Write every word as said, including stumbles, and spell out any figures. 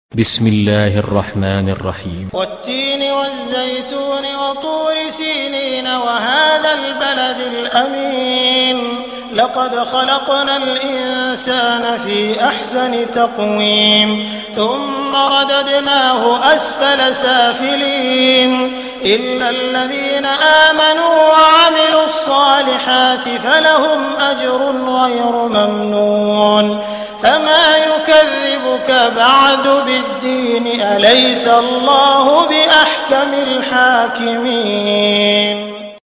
بسم الله الرحمن الرحيم والتين والزيتون وطور سينين وهذا البلد الأمين لقد خلقنا الإنسان في أحسن تقويم ثم رددناه أسفل سافلين إلا الذين آمنوا وعملوا الصالحات فلهم أجر غير ممنون فما يكذبك بعد بالدين أليس الله بأحكم الحاكمين